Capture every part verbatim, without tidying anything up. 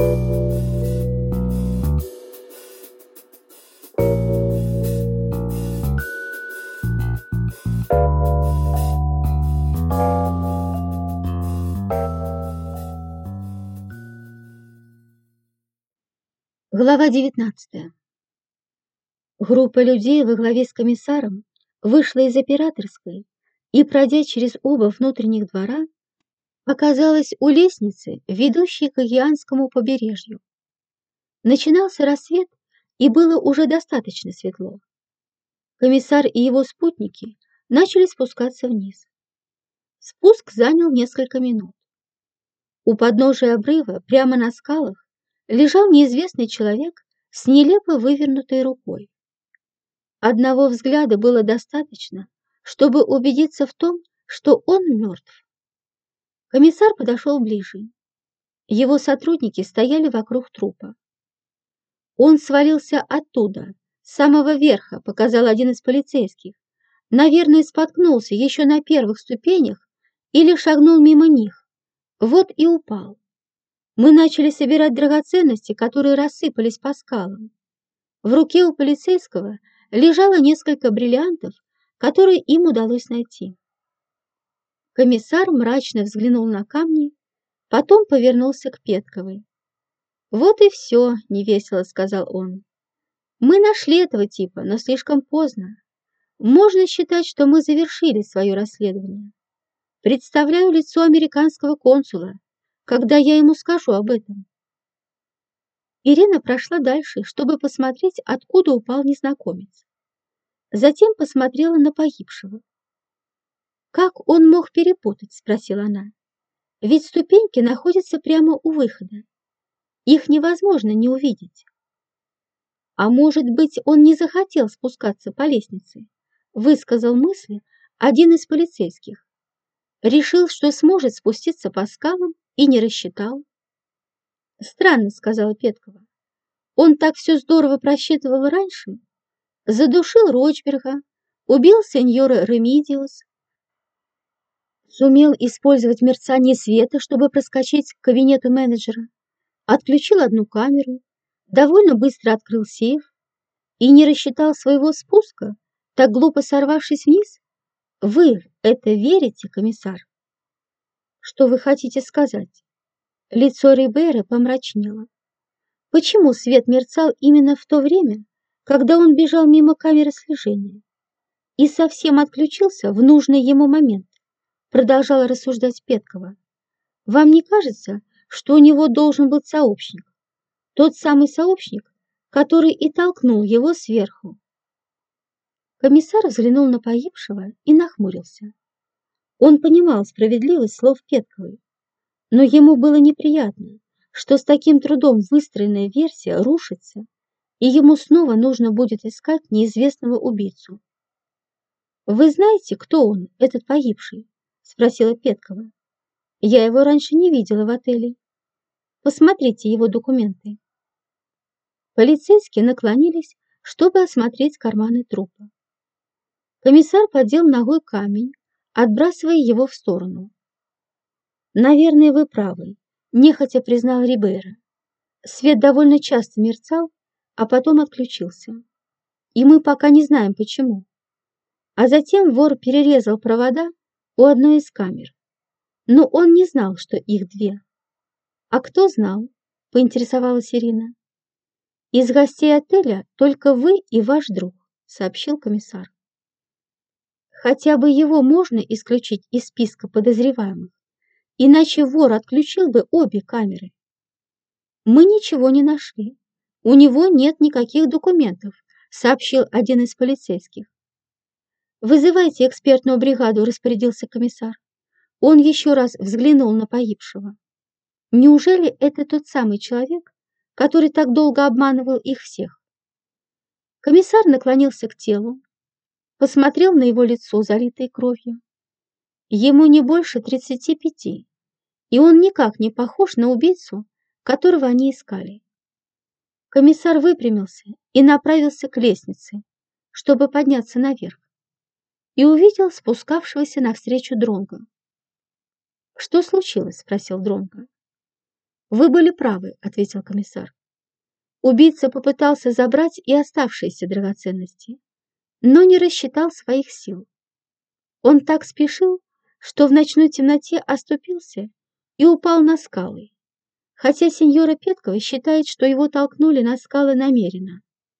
Глава девятнадцатая. Группа людей во главе с комиссаром вышла из операторской и, пройдя через оба внутренних двора, оказалась у лестницы, ведущей к океанскому побережью. Начинался рассвет, и было уже достаточно светло. Комиссар и его спутники начали спускаться вниз. Спуск занял несколько минут. У подножия обрыва, прямо на скалах, лежал неизвестный человек с нелепо вывернутой рукой. Одного взгляда было достаточно, чтобы убедиться в том, что он мертв. Комиссар подошел ближе. Его сотрудники стояли вокруг трупа. Он свалился оттуда, с самого верха, показал один из полицейских. Наверное, споткнулся еще на первых ступенях или шагнул мимо них. Вот и упал. Мы начали собирать драгоценности, которые рассыпались по скалам. В руке у полицейского лежало несколько бриллиантов, которые им удалось найти. Комиссар мрачно взглянул на камни, потом повернулся к Петковой. «Вот и все», — невесело сказал он. «Мы нашли этого типа, но слишком поздно. Можно считать, что мы завершили свое расследование. Представляю лицо американского консула, когда я ему скажу об этом». Ирина прошла дальше, чтобы посмотреть, откуда упал незнакомец. Затем посмотрела на погибшего. «Как он мог перепутать?» — спросила она. «Ведь ступеньки находятся прямо у выхода. Их невозможно не увидеть». «А может быть, он не захотел спускаться по лестнице?» — высказал мысль один из полицейских. «Решил, что сможет спуститься по скалам и не рассчитал». «Странно», — сказала Петкова. «Он так все здорово просчитывал раньше. Задушил Рочберга, убил сеньора Ремидиус, сумел использовать мерцание света, чтобы проскочить к кабинету менеджера, отключил одну камеру, довольно быстро открыл сейф и не рассчитал своего спуска, так глупо сорвавшись вниз. Вы в это верите, комиссар?» «Что вы хотите сказать?» Лицо Рибейро помрачнело. «Почему свет мерцал именно в то время, когда он бежал мимо камеры слежения и совсем отключился в нужный ему момент?» Продолжала рассуждать Петкова. «Вам не кажется, что у него должен быть сообщник? Тот самый сообщник, который и толкнул его сверху?» Комиссар взглянул на погибшего и нахмурился. Он понимал справедливость слов Петковой, но ему было неприятно, что с таким трудом выстроенная версия рушится, и ему снова нужно будет искать неизвестного убийцу. «Вы знаете, кто он, этот погибший?» — спросила Петкова. «Я его раньше не видела в отеле. Посмотрите его документы». Полицейские наклонились, чтобы осмотреть карманы трупа. Комиссар поддел ногой камень, отбрасывая его в сторону. «Наверное, вы правы», — нехотя признал Рибейро. «Свет довольно часто мерцал, а потом отключился. И мы пока не знаем, почему. А затем вор перерезал провода у одной из камер. Но он не знал, что их две». «А кто знал?» — поинтересовалась Ирина. «Из гостей отеля только вы и ваш друг», — сообщил комиссар. «Хотя бы его можно исключить из списка подозреваемых, иначе вор отключил бы обе камеры». «Мы ничего не нашли. У него нет никаких документов», — сообщил один из полицейских. «Вызывайте экспертную бригаду», — распорядился комиссар. Он еще раз взглянул на погибшего. Неужели это тот самый человек, который так долго обманывал их всех? Комиссар наклонился к телу, посмотрел на его лицо, залитое кровью. Ему не больше тридцати пяти, и он никак не похож на убийцу, которого они искали. Комиссар выпрямился и направился к лестнице, чтобы подняться наверх, и увидел спускавшегося навстречу Дронго. «Что случилось?» — спросил Дронго. «Вы были правы», — ответил комиссар. Убийца попытался забрать и оставшиеся драгоценности, но не рассчитал своих сил. Он так спешил, что в ночной темноте оступился и упал на скалы, хотя сеньора Петкова считает, что его толкнули на скалы намеренно.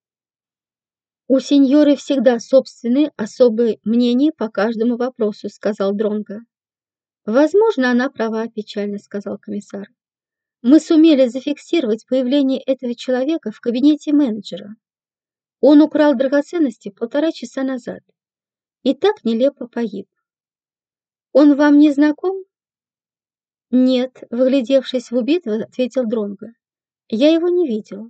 «У сеньоры всегда собственные особые мнения по каждому вопросу», — сказал Дронго. «Возможно, она права», — печально сказал комиссар. «Мы сумели зафиксировать появление этого человека в кабинете менеджера. Он украл драгоценности полтора часа назад и так нелепо погиб. Он вам не знаком?» «Нет», — выглядевшись в убитого, ответил Дронго. «Я его не видел».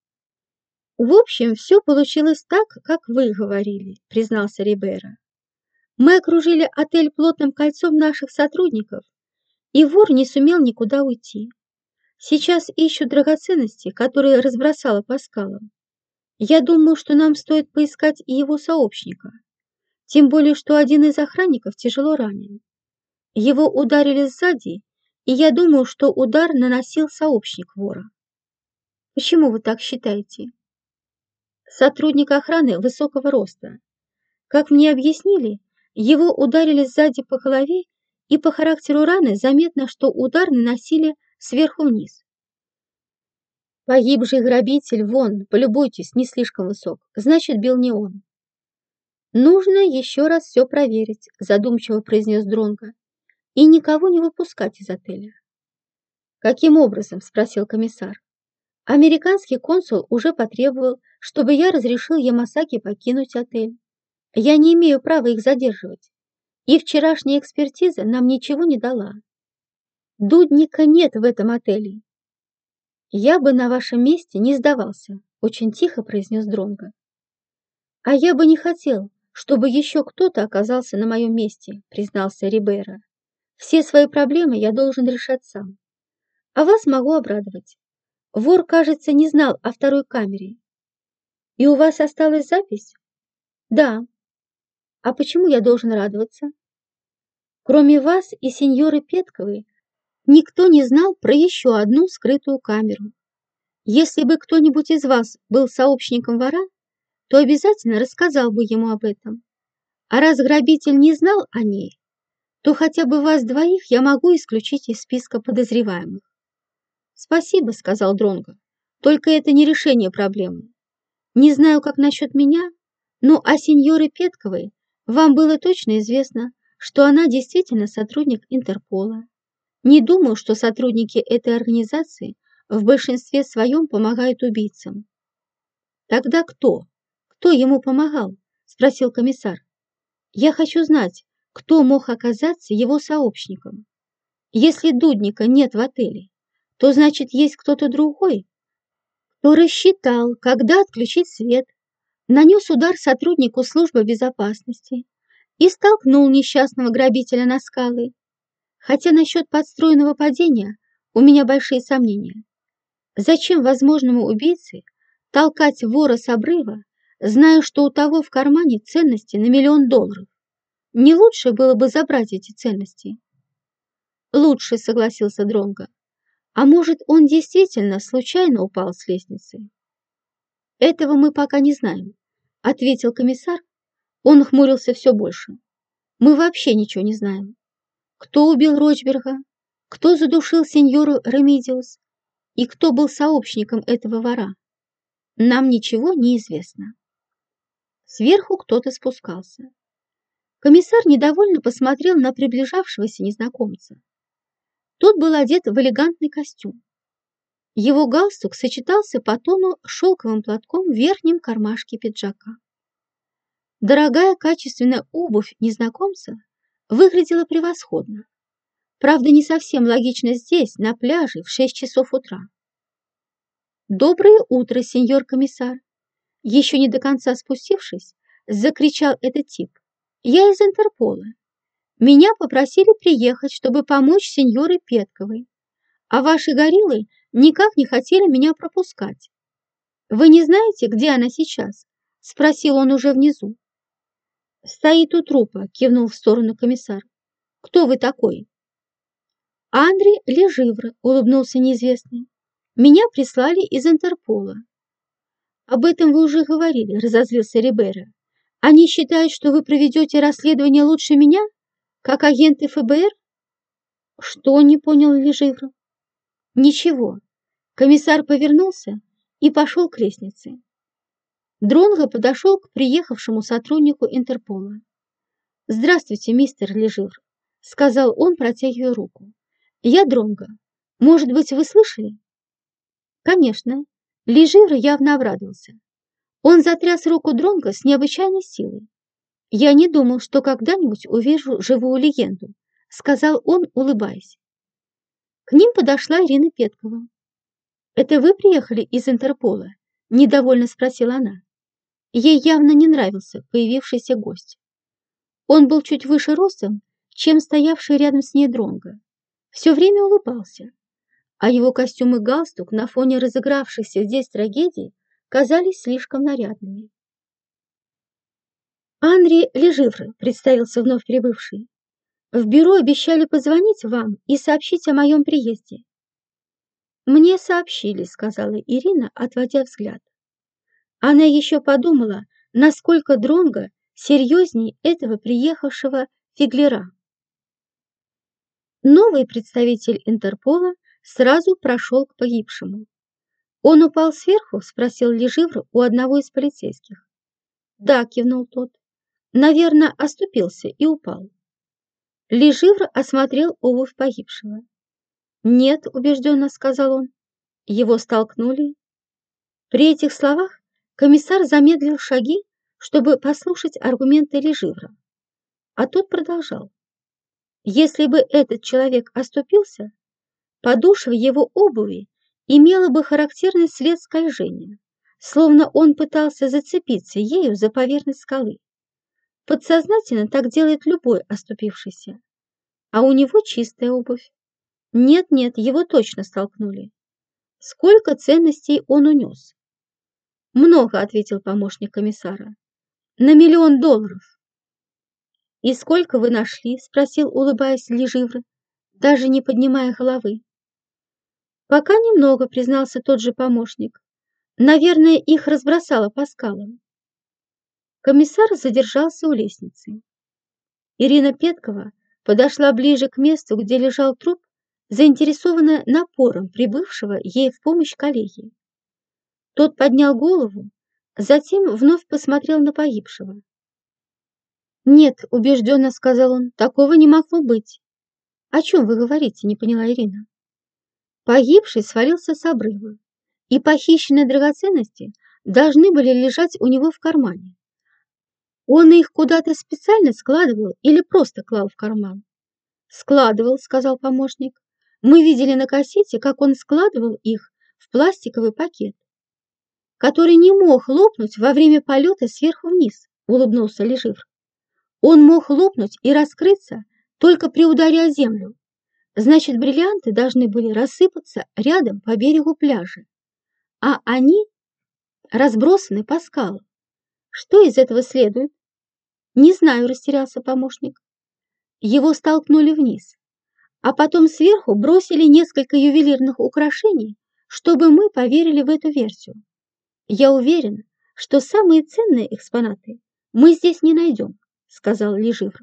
«В общем, все получилось так, как вы говорили», — признался Рибейро. «Мы окружили отель плотным кольцом наших сотрудников, и вор не сумел никуда уйти. Сейчас ищут драгоценности, которые разбросала по скалам. Я думаю, что нам стоит поискать и его сообщника, тем более, что один из охранников тяжело ранен. Его ударили сзади, и я думаю, что удар наносил сообщник вора». «Почему вы так считаете?» «Сотрудник охраны высокого роста. Как мне объяснили, его ударили сзади по голове, и по характеру раны заметно, что удар наносили сверху вниз. Погибший грабитель, вон, полюбуйтесь, не слишком высок, значит, бил не он». «Нужно еще раз все проверить», — задумчиво произнес Дронго, «и никого не выпускать из отеля». «Каким образом?» — спросил комиссар. «Американский консул уже потребовал, чтобы я разрешил Ямасаки покинуть отель. Я не имею права их задерживать, и вчерашняя экспертиза нам ничего не дала. Дудника нет в этом отеле». «Я бы на вашем месте не сдавался», — очень тихо произнес Дронго. «А я бы не хотел, чтобы еще кто-то оказался на моем месте», — признался Рибейро. «Все свои проблемы я должен решать сам. А вас могу обрадовать. Вор, кажется, не знал о второй камере. И у вас осталась запись?» «Да». «А почему я должен радоваться?» «Кроме вас и сеньоры Петковой, никто не знал про еще одну скрытую камеру. Если бы кто-нибудь из вас был сообщником вора, то обязательно рассказал бы ему об этом. А раз грабитель не знал о ней, то хотя бы вас двоих я могу исключить из списка подозреваемых». «Спасибо», — сказал Дронго, — «только это не решение проблемы. Не знаю, как насчет меня, но о сеньоре Петковой вам было точно известно, что она действительно сотрудник Интерпола. Не думаю, что сотрудники этой организации в большинстве своем помогают убийцам». «Тогда кто? Кто ему помогал?» — спросил комиссар. «Я хочу знать, кто мог оказаться его сообщником. Если Дудника нет в отеле, то значит есть кто-то другой, кто рассчитал, когда отключить свет, нанес удар сотруднику службы безопасности и столкнул несчастного грабителя на скалы. Хотя насчет подстроенного падения у меня большие сомнения. Зачем возможному убийце толкать вора с обрыва, зная, что у того в кармане ценности на миллион долларов? Не лучше было бы забрать эти ценности?» «Лучше», — согласился Дронго. «А может, он действительно случайно упал с лестницы?» «Этого мы пока не знаем», — ответил комиссар. Он хмурился все больше. «Мы вообще ничего не знаем. Кто убил Рочберга, кто задушил сеньору Ремидиус и кто был сообщником этого вора. Нам ничего не известно». Сверху кто-то спускался. Комиссар недовольно посмотрел на приближавшегося незнакомца. Тот был одет в элегантный костюм. Его галстук сочетался по тону с шелковым платком в верхнем кармашке пиджака. Дорогая качественная обувь незнакомца выглядела превосходно. Правда, не совсем логично здесь, на пляже, в шесть часов утра. «Доброе утро, сеньор комиссар!» Еще не до конца спустившись, закричал этот тип. «Я из Интерпола. Меня попросили приехать, чтобы помочь сеньоре Петковой, а ваши гориллы никак не хотели меня пропускать. Вы не знаете, где она сейчас?» — спросил он уже внизу. «Стоит у трупа», — кивнул в сторону комиссар. «Кто вы такой?» Андре Леживр, улыбнулся неизвестный. Меня прислали из Интерпола. Об этом вы уже говорили, разозлился Рибера. Они считают, что вы проведете расследование лучше меня, как агенты эф бэ эр? Что, не понял Леживр? Ничего. Комиссар повернулся и пошел к лестнице. Дронго подошел к приехавшему сотруднику Интерпола. «Здравствуйте, мистер Леживр», — сказал он, протягивая руку. «Я Дронго. Может быть, вы слышали?» «Конечно». Леживр явно обрадовался. Он затряс руку Дронго с необычайной силой. «Я не думал, что когда-нибудь увижу живую легенду», — сказал он, улыбаясь. К ним подошла Ирина Петкова. «Это вы приехали из Интерпола?» — недовольно спросила она. Ей явно не нравился появившийся гость. Он был чуть выше ростом, чем стоявший рядом с ней Дронго. Все время улыбался, а его костюм и галстук на фоне разыгравшейся здесь трагедии казались слишком нарядными. «Анри Леживр», — представился вновь прибывший. «В бюро обещали позвонить вам и сообщить о моем приезде». «Мне сообщили», — сказала Ирина, отводя взгляд. Она еще подумала, насколько Дронго серьезней этого приехавшего фигляра. Новый представитель Интерпола сразу прошел к погибшему. «Он упал сверху?» — спросил Леживр у одного из полицейских. «Да», — кивнул тот. «Наверное, оступился и упал». Леживр осмотрел обувь погибшего. «Нет», — убежденно сказал он, — «его столкнули». При этих словах комиссар замедлил шаги, чтобы послушать аргументы Леживра. А тот продолжал. Если бы этот человек оступился, подошва его обуви имела бы характерный след скольжения, словно он пытался зацепиться ею за поверхность скалы. Подсознательно так делает любой оступившийся. А у него чистая обувь. Нет-нет, его точно столкнули. Сколько ценностей он унес? Много, ответил помощник комиссара. На миллион долларов. И сколько вы нашли? Спросил, улыбаясь Леживр, даже не поднимая головы. Пока немного, признался тот же помощник. Наверное, их разбросало по скалам. Комиссар задержался у лестницы. Ирина Петкова подошла ближе к месту, где лежал труп, заинтересованная напором прибывшего ей в помощь коллеги. Тот поднял голову, затем вновь посмотрел на погибшего. «Нет», — убежденно сказал он, — «такого не могло быть». «О чем вы говорите?» — не поняла Ирина. Погибший свалился с обрыва, и похищенные драгоценности должны были лежать у него в кармане. Он их куда-то специально складывал или просто клал в карман? «Складывал», — сказал помощник. «Мы видели на кассете, как он складывал их в пластиковый пакет, который не мог лопнуть во время полета сверху вниз», — улыбнулся Леживр. «Он мог лопнуть и раскрыться только при ударе о землю. Значит, бриллианты должны были рассыпаться рядом по берегу пляжа, а они разбросаны по скалам. Что из этого следует?» «Не знаю», — растерялся помощник. Его столкнули вниз, а потом сверху бросили несколько ювелирных украшений, чтобы мы поверили в эту версию. Я уверен, что самые ценные экспонаты мы здесь не найдем», — сказал Леживр.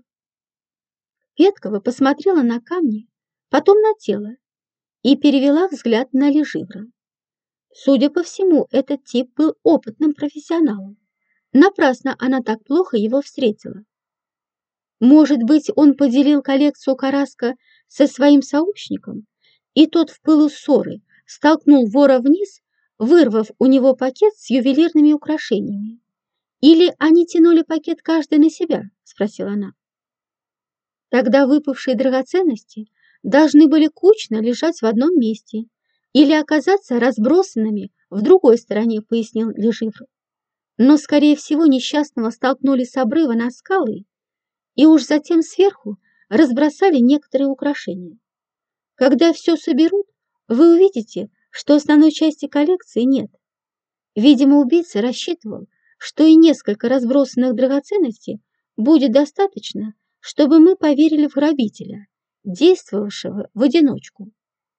Петкова посмотрела на камни, потом на тело и перевела взгляд на Леживра. Судя по всему, этот тип был опытным профессионалом. Напрасно она так плохо его встретила. Может быть, он поделил коллекцию Караско со своим сообщником, и тот в пылу ссоры столкнул вора вниз, вырвав у него пакет с ювелирными украшениями. «Или они тянули пакет каждый на себя?» – спросила она. «Тогда выпавшие драгоценности должны были кучно лежать в одном месте или оказаться разбросанными в другой стороне», – пояснил Леживр. «Но, скорее всего, несчастного столкнули с обрыва на скалы и уж затем сверху разбросали некоторые украшения. Когда все соберут, вы увидите, что основной части коллекции нет. Видимо, убийца рассчитывал, что и несколько разбросанных драгоценностей будет достаточно, чтобы мы поверили в грабителя действовавшего в одиночку.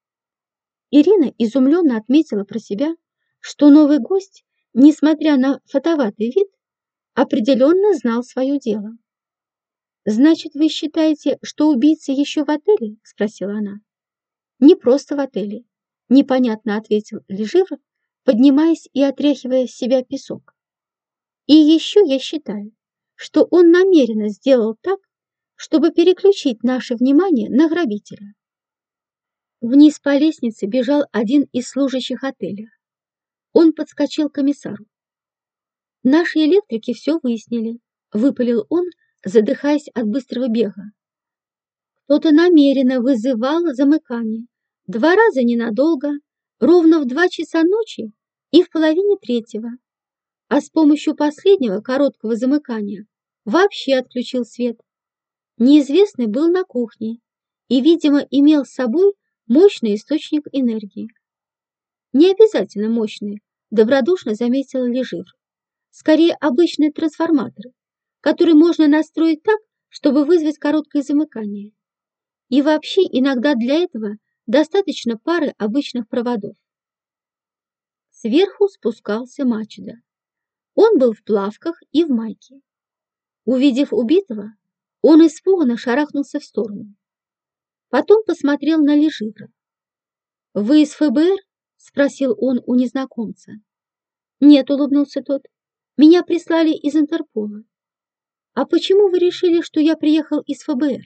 Ирина изумленно отметила про себя, что новый гость, несмотря на фотоватый вид, определенно знал свое дело. «Значит, вы считаете, что убийца еще в отеле?» – спросила она. «Не просто в отеле», – непонятно ответил Леживр, поднимаясь и отряхивая с себя песок. «И еще я считаю, что он намеренно сделал так, чтобы переключить наше внимание на грабителя». Вниз по лестнице бежал один из служащих отеля. Он подскочил к комиссару. «Наши электрики все выяснили», – выпалил он, задыхаясь от быстрого бега. «Кто-то намеренно вызывал замыкание. Два раза ненадолго, ровно в два часа ночи и в половине третьего. А с помощью последнего короткого замыкания вообще отключил свет. Неизвестный был на кухне и, видимо, имел с собой мощный источник энергии». «Не обязательно мощный», – добродушно заметил Леживр. «Скорее обычный трансформатор, который можно настроить так, чтобы вызвать короткое замыкание. И вообще иногда для этого достаточно пары обычных проводов». Сверху спускался Мачедо. Он был в плавках и в майке. Увидев убитого, он испуганно шарахнулся в сторону. Потом посмотрел на Леживра. «Вы из ФБР?» – спросил он у незнакомца. «Нет», – улыбнулся тот, – «меня прислали из Интерпола». «А почему вы решили, что я приехал из ФБР?»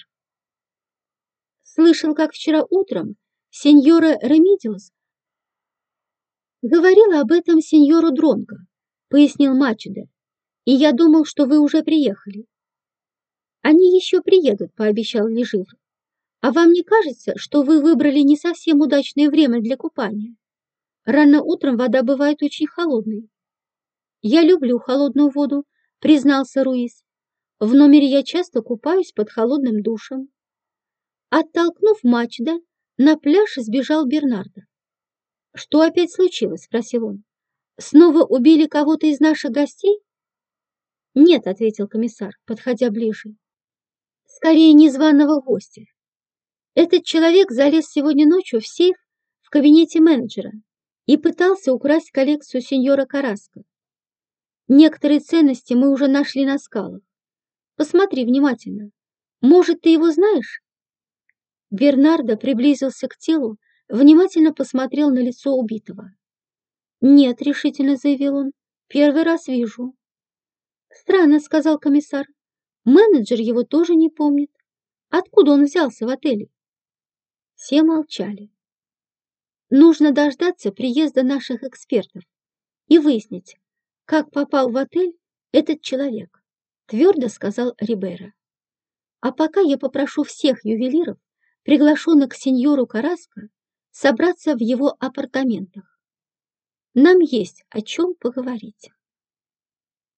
«Слышал, как вчера утром сеньора Ремидиус говорила об этом сеньору Дронго», — пояснил Мачедо, «и я думал, что вы уже приехали». «Они еще приедут», — пообещал Леживр. «А вам не кажется, что вы выбрали не совсем удачное время для купания? Рано утром вода бывает очень холодной». «Я люблю холодную воду», — признался Руис. «В номере я часто купаюсь под холодным душем». Оттолкнув Мачедо, на пляж сбежал Бернардо. «Что опять случилось?» – спросил он. «Снова убили кого-то из наших гостей?» «Нет», – ответил комиссар, подходя ближе. «Скорее незваного гостя. Этот человек залез сегодня ночью в сейф в кабинете менеджера и пытался украсть коллекцию сеньора Караско. Некоторые ценности мы уже нашли на скалах. Посмотри внимательно. Может, ты его знаешь?» Бернардо приблизился к телу, внимательно посмотрел на лицо убитого. «Нет», — решительно заявил он, — «первый раз вижу». «Странно», — сказал комиссар. «Менеджер его тоже не помнит. Откуда он взялся в отеле?» Все молчали. «Нужно дождаться приезда наших экспертов и выяснить, как попал в отель этот человек», — твердо сказал Рибейро. «А пока я попрошу всех ювелиров, приглашенных к сеньору Караско, собраться в его апартаментах. Нам есть о чем поговорить».